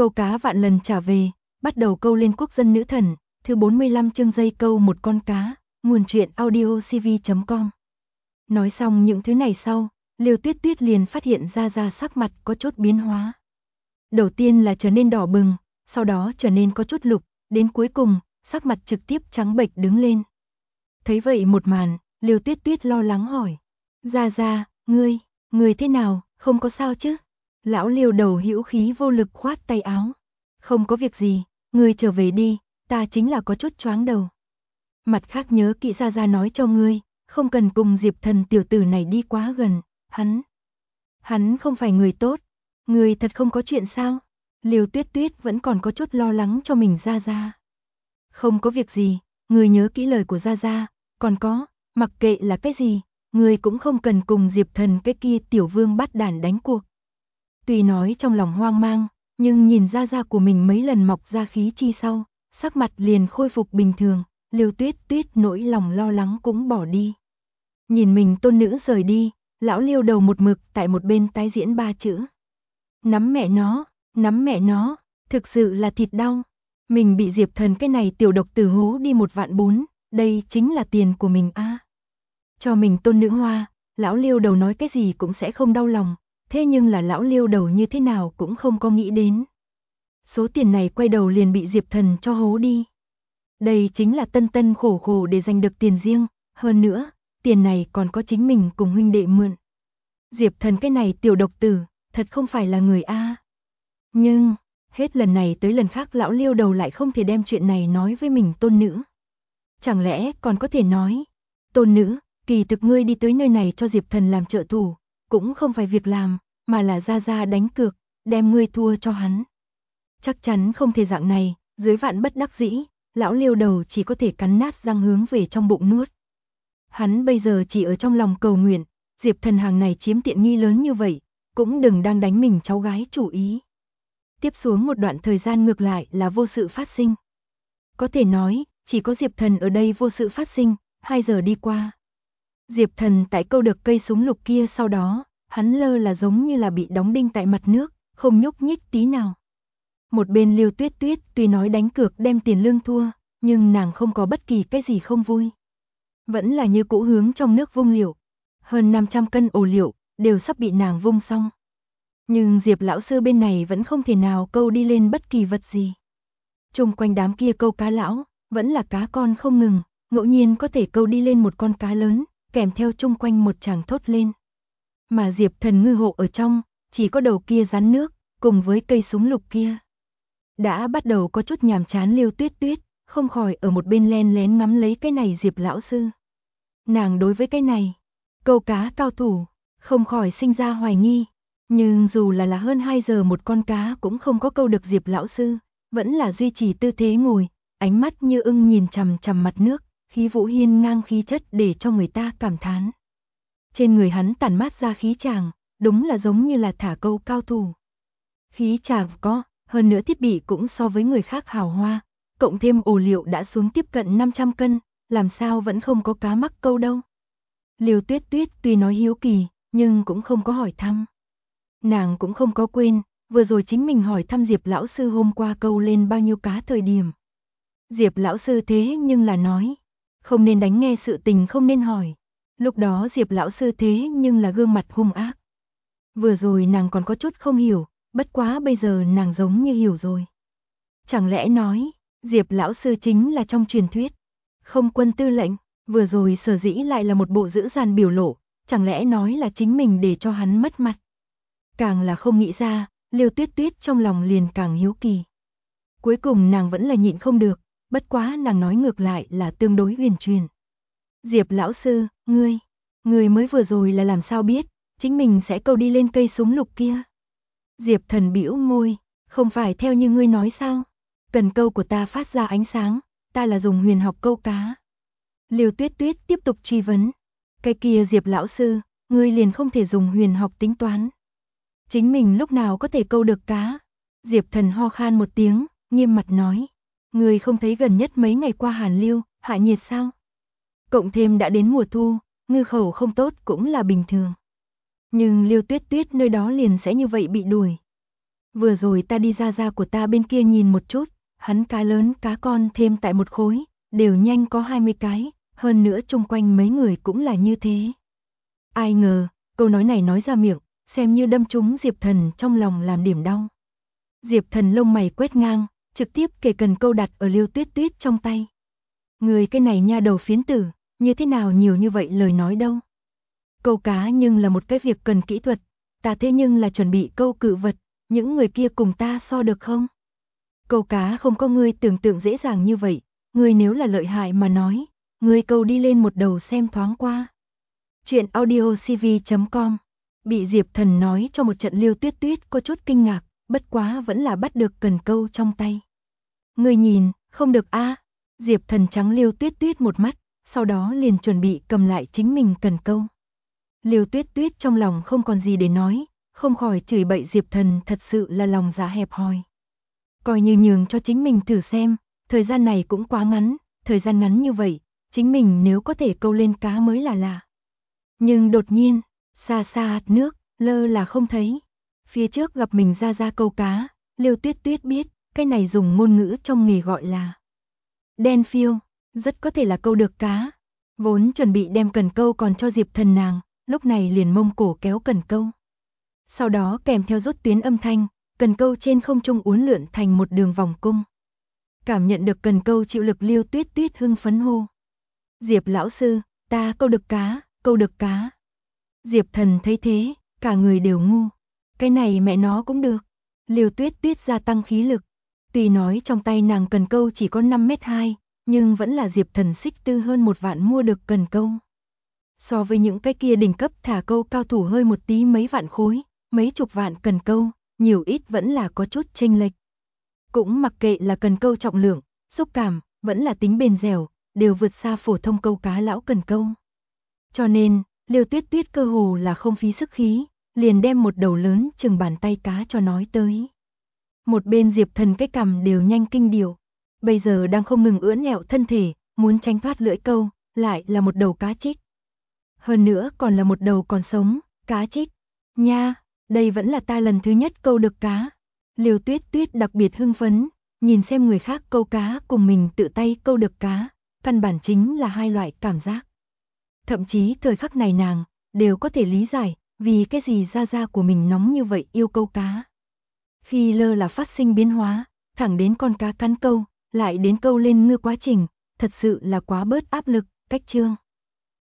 Câu cá vạn lần trả về, bắt đầu câu lên quốc dân nữ thần, thứ 45 chương dây câu một con cá, nguồn truyện audiocv.com. Nói xong những thứ này sau, Liêu Tuyết Tuyết liền phát hiện ra sắc mặt có chút biến hóa. Đầu tiên là trở nên đỏ bừng, sau đó trở nên có chút lục, đến cuối cùng, sắc mặt trực tiếp trắng bệch đứng lên. Thấy vậy một màn, Liêu Tuyết Tuyết lo lắng hỏi. Ra, ngươi thế nào, không có sao chứ? Lão Liêu đầu hữu khí vô lực khoát tay áo. Không có việc gì, ngươi trở về đi, ta chính là có chút choáng đầu. Mặt khác nhớ kỹ ra nói cho ngươi, không cần cùng Diệp Thần tiểu tử này đi quá gần, hắn không phải người tốt. Ngươi thật không có chuyện sao? Liêu Tuyết Tuyết vẫn còn có chút lo lắng cho mình ra. Không có việc gì, ngươi nhớ kỹ lời của ra, còn có, mặc kệ là cái gì, ngươi cũng không cần cùng Diệp Thần cái kia tiểu vương bắt đản đánh cuộc. Tuy nói trong lòng hoang mang, nhưng nhìn ra của mình mấy lần mọc ra khí chi sau, sắc mặt liền khôi phục bình thường, Liêu Tuyết Tuyết nỗi lòng lo lắng cũng bỏ đi. Nhìn mình tôn nữ rời đi, lão Liêu đầu một mực tại một bên tái diễn ba chữ. Nắm mẹ nó, thực sự là thịt đau. Mình bị Diệp Thần cái này tiểu độc tử hố đi 1.400.000, đây chính là tiền của mình a. Cho mình tôn nữ hoa, lão Liêu đầu nói cái gì cũng sẽ không đau lòng, thế nhưng là lão Liêu đầu như thế nào cũng không có nghĩ đến. Số tiền này quay đầu liền bị Diệp Thần cho hố đi. Đây chính là tân khổ để giành được tiền riêng, hơn nữa, tiền này còn có chính mình cùng huynh đệ mượn. Diệp Thần cái này tiểu độc tử, thật không phải là người a. Nhưng, hết lần này tới lần khác lão Liêu đầu lại không thể đem chuyện này nói với mình tôn nữ. Chẳng lẽ còn có thể nói, tôn nữ, kỳ thực ngươi đi tới nơi này cho Diệp Thần làm trợ thủ, cũng không phải việc làm, mà là ra đánh cược, đem ngươi thua cho hắn. Chắc chắn không thể dạng này, dưới vạn bất đắc dĩ, lão Liêu đầu chỉ có thể cắn nát răng hướng về trong bụng nuốt. Hắn bây giờ chỉ ở trong lòng cầu nguyện, Diệp Thần hàng này chiếm tiện nghi lớn như vậy, cũng đừng đang đánh mình cháu gái chủ ý. Tiếp xuống một đoạn thời gian ngược lại là vô sự phát sinh. Có thể nói, chỉ có Diệp Thần ở đây vô sự phát sinh, 2 giờ đi qua. Diệp Thần tại câu được cây súng lục kia sau đó, hắn lơ là giống như là bị đóng đinh tại mặt nước, không nhúc nhích tí nào. Một bên Liêu Tuyết Tuyết tuy nói đánh cược đem tiền lương thua, nhưng nàng không có bất kỳ cái gì không vui. Vẫn là như cũ hướng trong nước vung liệu. Hơn 500 cân ổ liệu, đều sắp bị nàng vung xong. Nhưng Diệp lão sư bên này vẫn không thể nào câu đi lên bất kỳ vật gì. Chung quanh đám kia câu cá lão, vẫn là cá con không ngừng, ngẫu nhiên có thể câu đi lên một con cá lớn, kèm theo chung quanh một chàng thốt lên. Mà Diệp Thần ngư hộ ở trong, chỉ có đầu kia rắn nước, cùng với cây súng lục kia. Đã bắt đầu có chút nhàm chán Liêu Tuyết Tuyết, không khỏi ở một bên len lén ngắm lấy cái này Diệp lão sư. Nàng đối với cái này, câu cá cao thủ, không khỏi sinh ra hoài nghi. Nhưng dù là hơn 2 giờ một con cá cũng không có câu được Diệp lão sư, vẫn là duy trì tư thế ngồi, ánh mắt như ưng nhìn chằm chằm mặt nước, khí vũ hiên ngang khí chất để cho người ta cảm thán. Trên người hắn tản mát ra khí chàng, đúng là giống như là thả câu cao thủ. Khí chàng có, hơn nữa thiết bị cũng so với người khác hào hoa, cộng thêm ổ liệu đã xuống tiếp cận 500 cân, làm sao vẫn không có cá mắc câu đâu. Liêu Tuyết Tuyết tuy nói hiếu kỳ, nhưng cũng không có hỏi thăm. Nàng cũng không có quên, vừa rồi chính mình hỏi thăm Diệp lão sư hôm qua câu lên bao nhiêu cá thời điểm. Diệp lão sư thế nhưng là nói, không nên đánh nghe sự tình không nên hỏi. Lúc đó Diệp lão sư thế nhưng là gương mặt hung ác. Vừa rồi nàng còn có chút không hiểu, bất quá bây giờ nàng giống như hiểu rồi. Chẳng lẽ nói, Diệp lão sư chính là trong truyền thuyết không quân tư lệnh, vừa rồi sở dĩ lại là một bộ dữ dằn biểu lộ, chẳng lẽ nói là chính mình để cho hắn mất mặt. Càng là không nghĩ ra, Liêu Tuyết Tuyết trong lòng liền càng hiếu kỳ. Cuối cùng nàng vẫn là nhịn không được, bất quá nàng nói ngược lại là tương đối huyền truyền. Diệp lão sư, ngươi mới vừa rồi là làm sao biết, chính mình sẽ câu đi lên cây súng lục kia. Diệp Thần bĩu môi, không phải theo như ngươi nói sao? Cần câu của ta phát ra ánh sáng, ta là dùng huyền học câu cá. Liêu Tuyết Tuyết tiếp tục truy vấn. Cái kia Diệp lão sư, ngươi liền không thể dùng huyền học tính toán. Chính mình lúc nào có thể câu được cá? Diệp Thần ho khan một tiếng, nghiêm mặt nói. Ngươi không thấy gần nhất mấy ngày qua hàn lưu, hạ nhiệt sao? Cộng thêm đã đến mùa thu, ngư khẩu không tốt cũng là bình thường. Nhưng Liêu Tuyết Tuyết nơi đó liền sẽ như vậy bị đuổi. Vừa rồi ta đi ra của ta bên kia nhìn một chút, hắn cá lớn cá con thêm tại một khối, đều nhanh có 20 cái, hơn nữa chung quanh mấy người cũng là như thế. Ai ngờ, câu nói này nói ra miệng, xem như đâm trúng Diệp Thần trong lòng làm điểm đau. Diệp Thần lông mày quét ngang, trực tiếp kề cần câu đặt ở Liêu Tuyết Tuyết trong tay. Người cái này nha đầu phiến tử, như thế nào nhiều như vậy lời nói đâu. Câu cá nhưng là một cái việc cần kỹ thuật, ta thế nhưng là chuẩn bị câu cự vật, những người kia cùng ta so được không? Câu cá không có ngươi tưởng tượng dễ dàng như vậy, ngươi nếu là lợi hại mà nói, ngươi câu đi lên một đầu xem thoáng qua. Chuyện audiocv.com. Bị Diệp Thần nói cho một trận Liêu Tuyết Tuyết có chút kinh ngạc, bất quá vẫn là bắt được cần câu trong tay. Ngươi nhìn, không được a. Diệp Thần trắng Liêu Tuyết Tuyết một mắt, sau đó liền chuẩn bị cầm lại chính mình cần câu. Liêu Tuyết Tuyết trong lòng không còn gì để nói, không khỏi chửi bậy Diệp Thần thật sự là lòng dạ hẹp hòi. Coi như nhường cho chính mình thử xem, thời gian này cũng quá ngắn, thời gian ngắn như vậy, chính mình nếu có thể câu lên cá mới là lạ. Nhưng đột nhiên, xa xa hạt nước, lơ là không thấy. Phía trước gặp mình ra câu cá, Liêu Tuyết Tuyết biết, cái này dùng ngôn ngữ trong nghề gọi là đen phiêu, rất có thể là câu được cá. Vốn chuẩn bị đem cần câu còn cho Diệp Thần nàng, lúc này liền mông cổ kéo cần câu. Sau đó kèm theo rốt tuyến âm thanh, cần câu trên không trung uốn lượn thành một đường vòng cung. Cảm nhận được cần câu chịu lực Liêu Tuyết Tuyết hưng phấn hô. Diệp lão sư, ta câu được cá, câu được cá. Diệp Thần thấy thế, cả người đều ngu. Cái này mẹ nó cũng được. Liêu Tuyết Tuyết gia tăng khí lực. Tuy nói trong tay nàng cần câu chỉ có 5m2, nhưng vẫn là Diệp Thần xích tư hơn 1 vạn mua được cần câu. So với những cái kia đỉnh cấp thả câu cao thủ hơi một tí mấy vạn khối, mấy chục vạn cần câu, nhiều ít vẫn là có chút chênh lệch. Cũng mặc kệ là cần câu trọng lượng, xúc cảm, vẫn là tính bền dẻo, đều vượt xa phổ thông câu cá lão cần câu. Cho nên, Liêu Tuyết Tuyết cơ hồ là không phí sức khí, liền đem một đầu lớn chừng bàn tay cá cho nói tới. Một bên Diệp Thần cái cằm đều nhanh kinh điệu, bây giờ đang không ngừng ưỡn ẹo thân thể, muốn tránh thoát lưỡi câu, lại là một đầu cá trích. Hơn nữa còn là một đầu còn sống, cá trích. Nha, đây vẫn là ta lần thứ nhất câu được cá. Liêu Tuyết Tuyết đặc biệt hưng phấn, nhìn xem người khác câu cá cùng mình tự tay câu được cá, căn bản chính là hai loại cảm giác. Thậm chí thời khắc này nàng đều có thể lý giải vì cái gì da của mình nóng như vậy yêu câu cá. Khi lơ là phát sinh biến hóa, thẳng đến con cá cắn câu, lại đến câu lên ngư quá trình, thật sự là quá bớt áp lực, cách chương.